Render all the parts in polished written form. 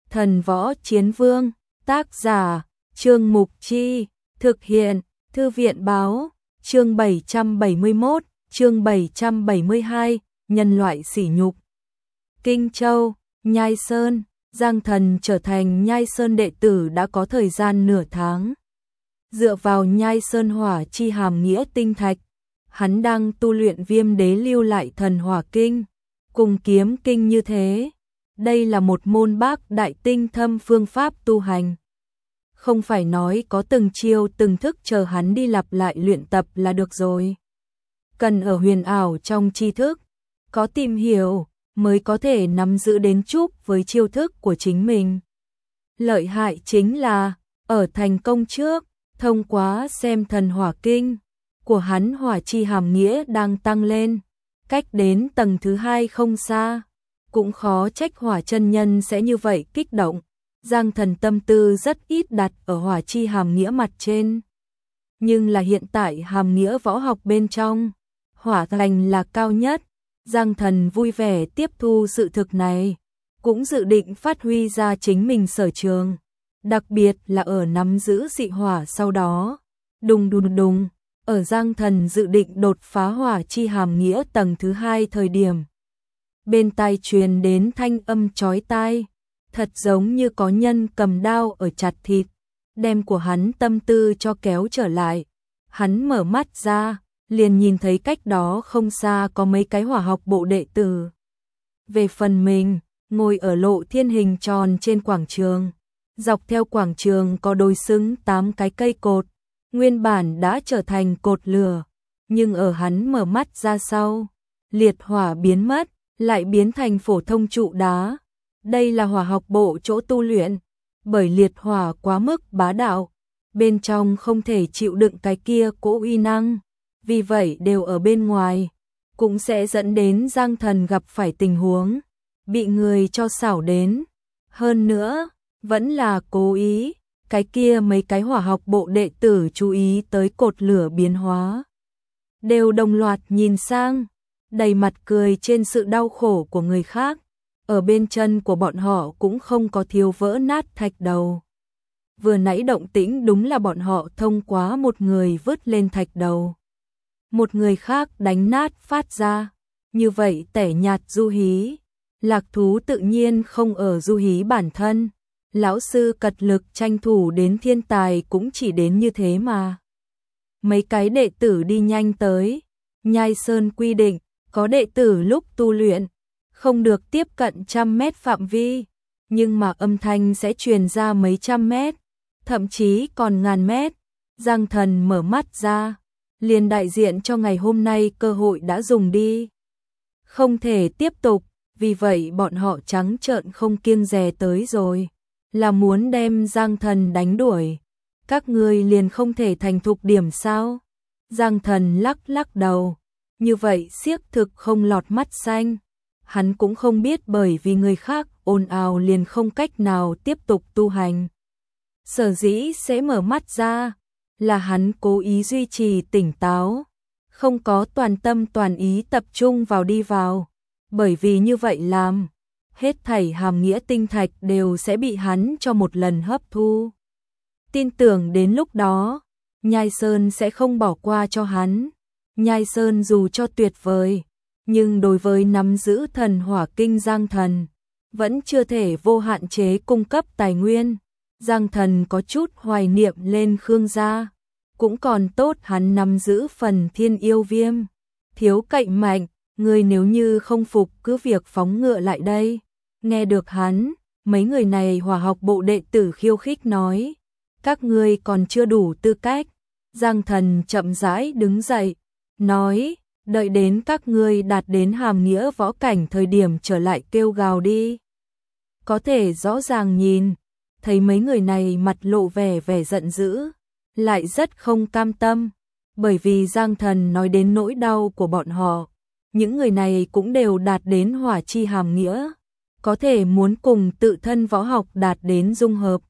Thần Võ Chiến Vương, tác giả, Trương Mục Chi, thực hiện, Thư viện báo, chương 771, chương 772, nhân loại sỉ nhục. Kinh Châu, Nhai Sơn, Giang Thần trở thành Nhai Sơn đệ tử đã có thời gian nửa tháng. Dựa vào Nhai Sơn hỏa chi hàm nghĩa tinh thạch, hắn đang tu luyện Viêm Đế lưu lại thần hỏa kinh, cùng kiếm kinh như thế. Đây là một môn bác đại tinh thâm phương pháp tu hành. Không phải nói có từng chiêu từng thức chờ hắn đi lặp lại luyện tập là được rồi. Cần ở huyền ảo trong tri thức, có tìm hiểu mới có thể nắm giữ đến chút với chiêu thức của chính mình. Lợi hại chính là, ở thành công trước, thông qua xem thần hỏa kinh của hắn hỏa chi hàm nghĩa đang tăng lên, cách đến tầng thứ 2 không xa. Cũng khó trách hỏa chân nhân sẽ như vậy kích động. Giang Thần tâm tư rất ít đặt ở hỏa chi hàm nghĩa mặt trên. Nhưng là hiện tại hàm nghĩa võ học bên trong, hỏa thành là cao nhất. Giang Thần vui vẻ tiếp thu sự thực này, cũng dự định phát huy ra chính mình sở trường. Đặc biệt là ở nắm giữ dị hỏa sau đó. Đùng đùng đùng, ở Giang Thần dự định đột phá hỏa chi hàm nghĩa tầng thứ 2 thời điểm. Bên tai truyền đến thanh âm chói tai, thật giống như có nhân cầm đao ở chặt thịt, đem của hắn tâm tư cho kéo trở lại. Hắn mở mắt ra, liền nhìn thấy cách đó không xa có mấy cái hỏa học bộ đệ tử. Về phần mình, ngồi ở lộ thiên hình tròn trên quảng trường. Dọc theo quảng trường có đối xứng 8 cái cây cột, nguyên bản đã trở thành cột lửa, nhưng ở hắn mở mắt ra sau, liệt hỏa biến mất, lại biến thành phổ thông trụ đá. Đây là hỏa học bộ chỗ tu luyện, bởi liệt hỏa quá mức bá đạo, bên trong không thể chịu đựng cái kia cỗ uy năng, vì vậy đều ở bên ngoài, cũng sẽ dẫn đến Giang Thần gặp phải tình huống, bị người cho xảo đến. Hơn nữa, vẫn là cố ý, cái kia mấy cái hỏa học bộ đệ tử chú ý tới cột lửa biến hóa. Đều đồng loạt nhìn sang, đầy mặt cười trên sự đau khổ của người khác. Ở bên chân của bọn họ cũng không có thiếu vỡ nát thạch đầu. Vừa nãy động tĩnh đúng là bọn họ thông qua một người vứt lên thạch đầu. Một người khác đánh nát phát ra. Như vậy tẻ nhạt du hí. Lạc thú tự nhiên không ở du hí bản thân. Lão sư cật lực tranh thủ đến thiên tài cũng chỉ đến như thế mà. Mấy cái đệ tử đi nhanh tới. Nhai Sơn quy định, có đệ tử lúc tu luyện, không được tiếp cận 100 mét phạm vi, nhưng mà âm thanh sẽ truyền ra mấy trăm mét, thậm chí còn ngàn mét. Giang Thần mở mắt ra, liền đại diện cho ngày hôm nay cơ hội đã dùng đi. Không thể tiếp tục, vì vậy bọn họ trắng trợn không kiêng dè tới rồi, là muốn đem Giang Thần đánh đuổi. Các ngươi liền không thể thành thục điểm sao? Giang Thần lắc lắc đầu, như vậy siếc thực không lọt mắt xanh. Hắn cũng không biết bởi vì người khác ồn ào liền không cách nào tiếp tục tu hành. Sở dĩ sẽ mở mắt ra, là hắn cố ý duy trì tỉnh táo, không có toàn tâm toàn ý tập trung vào đi vào, bởi vì như vậy làm, hết thảy hàm nghĩa tinh thạch đều sẽ bị hắn cho một lần hấp thu. Tin tưởng đến lúc đó, Nhai Sơn sẽ không bỏ qua cho hắn. Nhai Sơn dù cho tuyệt vời, nhưng đối với nắm giữ thần hỏa kinh Giang Thần, vẫn chưa thể vô hạn chế cung cấp tài nguyên. Giang Thần có chút hoài niệm lên Khương gia, cũng còn tốt hắn nắm giữ phần thiên yêu viêm. Thiếu cạnh mạnh, người nếu như không phục cứ việc phóng ngựa lại đây. Nghe được hắn, mấy người này hỏa học bộ đệ tử khiêu khích nói, các ngươi còn chưa đủ tư cách. Giang Thần chậm rãi đứng dậy, nói, đợi đến các ngươi đạt đến hàm nghĩa võ cảnh thời điểm trở lại kêu gào đi. Có thể rõ ràng nhìn, thấy mấy người này mặt lộ vẻ giận dữ, lại rất không cam tâm, bởi vì Giang Thần nói đến nỗi đau của bọn họ. Những người này cũng đều đạt đến hỏa chi hàm nghĩa, có thể muốn cùng tự thân võ học đạt đến dung hợp.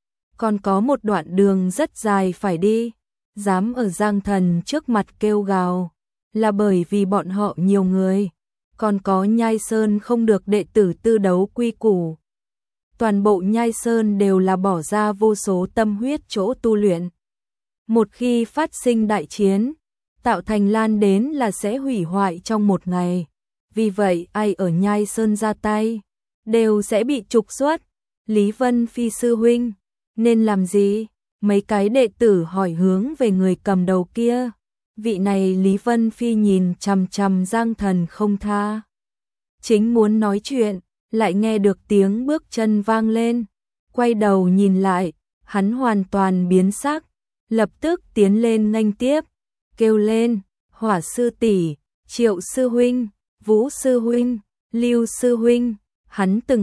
Còn có một đoạn đường rất dài phải đi, dám ở Giang Thần trước mặt kêu gào, là bởi vì bọn họ nhiều người, còn có Nhai Sơn không được đệ tử tư đấu quy củ. toàn bộ Nhai Sơn đều là bỏ ra vô số tâm huyết chỗ tu luyện. Một khi phát sinh đại chiến, tạo thành lan đến là sẽ hủy hoại trong một ngày. Vì vậy ai ở Nhai Sơn ra tay, đều sẽ bị trục xuất. Lý Vân Phi sư huynh, nên làm gì? Mấy cái đệ tử hỏi hướng về người cầm đầu kia. Vị này Lý Vân Phi nhìn chằm chằm Giang Thần không tha. Chính muốn nói chuyện, lại nghe được tiếng bước chân vang lên. Quay đầu nhìn lại, hắn hoàn toàn biến sắc, lập tức tiến lên nghênh tiếp, kêu lên, Hỏa sư tỷ, Triệu sư huynh, Vũ sư huynh, Lưu sư huynh. Hắn từng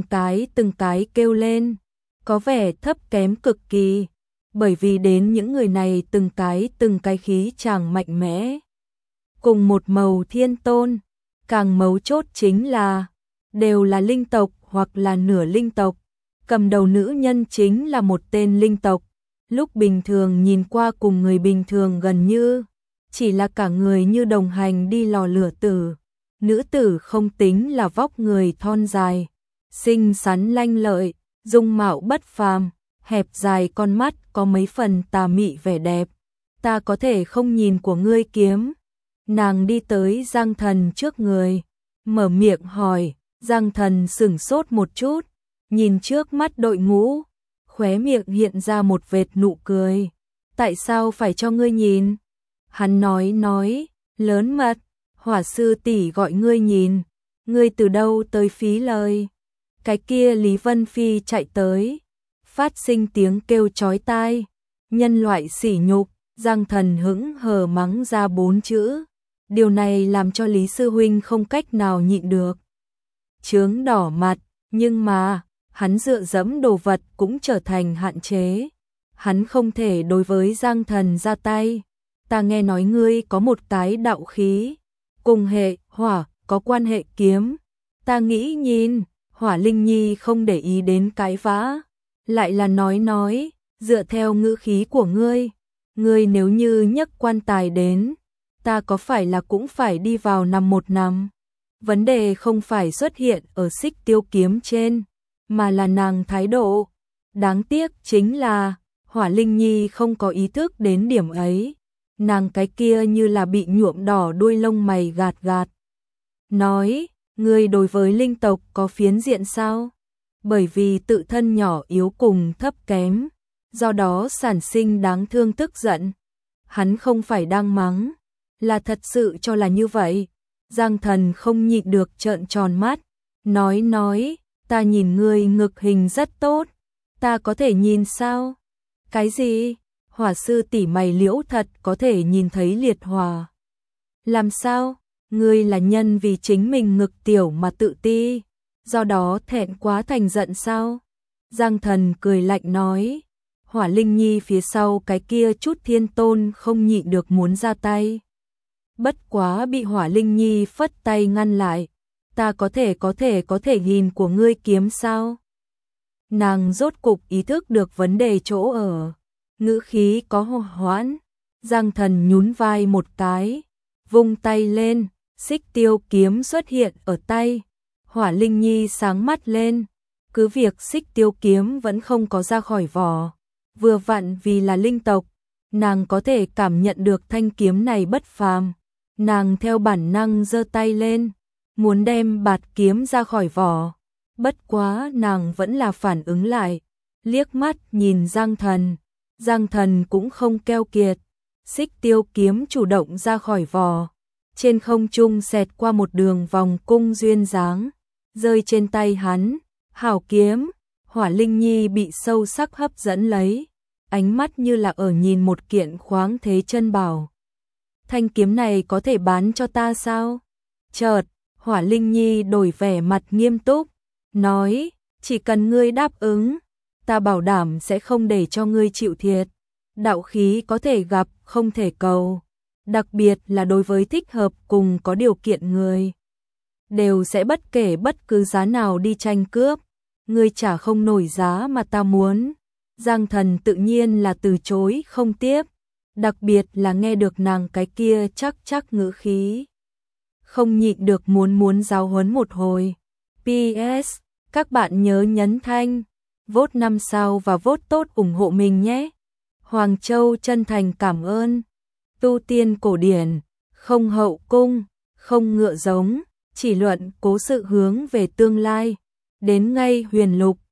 cái kêu lên, có vẻ thấp kém cực kỳ, bởi vì đến những người này từng cái khí chàng mạnh mẽ. Cùng một màu thiên tôn, càng mấu chốt chính là, đều là linh tộc hoặc là nửa linh tộc. Cầm đầu nữ nhân chính là một tên linh tộc, lúc bình thường nhìn qua cùng người bình thường gần như, chỉ là cả người như đồng hành đi lò lửa tử. Nữ tử không tính là vóc người thon dài, xinh xắn lanh lợi, dung mạo bất phàm, hẹp dài con mắt có mấy phần tà mị vẻ đẹp. Ta có thể không nhìn của ngươi kiếm. Nàng đi tới Giang Thần trước người, mở miệng hỏi. Giang Thần sửng sốt một chút, nhìn trước mắt đội ngũ, khóe miệng hiện ra một vệt nụ cười. Tại sao phải cho ngươi nhìn? Hắn nói, lớn mật, Hỏa sư tỷ gọi ngươi nhìn, ngươi từ đâu tới phí lời. Cái kia Lý Vân Phi chạy tới, phát sinh tiếng kêu chói tai, nhân loại sỉ nhục. Giang Thần hững hờ mắng ra 4 chữ. Điều này làm cho Lý sư huynh không cách nào nhịn được, chướng đỏ mặt, nhưng mà, hắn dựa dẫm đồ vật cũng trở thành hạn chế. Hắn không thể đối với Giang Thần ra tay. Ta nghe nói ngươi có một cái đạo khí, cùng hệ hỏa, có quan hệ kiếm. Ta nghĩ nhìn, Hỏa Linh Nhi không để ý đến cái vã, lại là nói, dựa theo ngữ khí của ngươi nếu như nhấc quan tài đến, ta có phải là cũng phải đi vào nằm một nằm. Vấn đề không phải xuất hiện ở Xích Tiêu kiếm trên, mà là nàng thái độ. Đáng tiếc chính là, Hỏa Linh Nhi không có ý thức đến điểm ấy. Nàng cái kia như là bị nhuộm đỏ đuôi lông mày gạt. Nói, ngươi đối với linh tộc có phiến diện sao? Bởi vì tự thân nhỏ yếu cùng thấp kém, do đó sản sinh đáng thương tức giận. Hắn không phải đang mắng, là thật sự cho là như vậy. Giang Thần không nhịn được trợn tròn mắt, nói, ta nhìn ngươi ngực hình rất tốt, ta có thể nhìn sao? Cái gì? Hỏa sư tỷ mày liễu thật có thể nhìn thấy liệt hỏa. Làm sao? Ngươi là nhân vì chính mình ngực tiểu mà tự ti, do đó thẹn quá thành giận sao? Giang Thần cười lạnh nói, Hỏa Linh Nhi phía sau cái kia chút thiên tôn không nhịn được muốn ra tay. Bất quá bị Hỏa Linh Nhi phất tay ngăn lại. Ta có thể nhìn của ngươi kiếm sao? Nàng rốt cục ý thức được vấn đề chỗ ở. Ngữ khí có hoãn. Giang Thần nhún vai một cái, vung tay lên, Xích Tiêu kiếm xuất hiện ở tay. Hỏa Linh Nhi sáng mắt lên. Cứ việc Xích Tiêu kiếm vẫn không có ra khỏi vỏ, vừa vặn vì là linh tộc, nàng có thể cảm nhận được thanh kiếm này bất phàm. Nàng theo bản năng giơ tay lên, muốn đem bạt kiếm ra khỏi vỏ. Bất quá nàng vẫn là phản ứng lại, liếc mắt nhìn Giang Thần. Giang Thần cũng không keo kiệt, Xích Tiêu kiếm chủ động ra khỏi vỏ. Trên không trung xẹt qua một đường vòng cung duyên dáng, rơi trên tay hắn. Hảo kiếm. Hỏa Linh Nhi bị sâu sắc hấp dẫn lấy, ánh mắt như là ở nhìn một kiện khoáng thế chân bảo. Thanh kiếm này có thể bán cho ta sao? Chợt, Hỏa Linh Nhi đổi vẻ mặt nghiêm túc, nói, chỉ cần ngươi đáp ứng, ta bảo đảm sẽ không để cho ngươi chịu thiệt. Đạo khí có thể gặp, không thể cầu, đặc biệt là đối với thích hợp cùng có điều kiện người, đều sẽ bất kể bất cứ giá nào đi tranh cướp. Ngươi trả không nổi giá mà ta muốn. Giang Thần tự nhiên là từ chối không tiếp, đặc biệt là nghe được nàng cái kia chắc ngữ khí, không nhịn được muốn giáo huấn một hồi. PS, các bạn nhớ nhấn thanh vote 5 sao và vote tốt ủng hộ mình nhé. Hoàng Châu chân thành cảm ơn. Tu tiên cổ điển, không hậu cung, không ngựa giống, chỉ luận cố sự hướng về tương lai. Đến ngay Huyền Lục,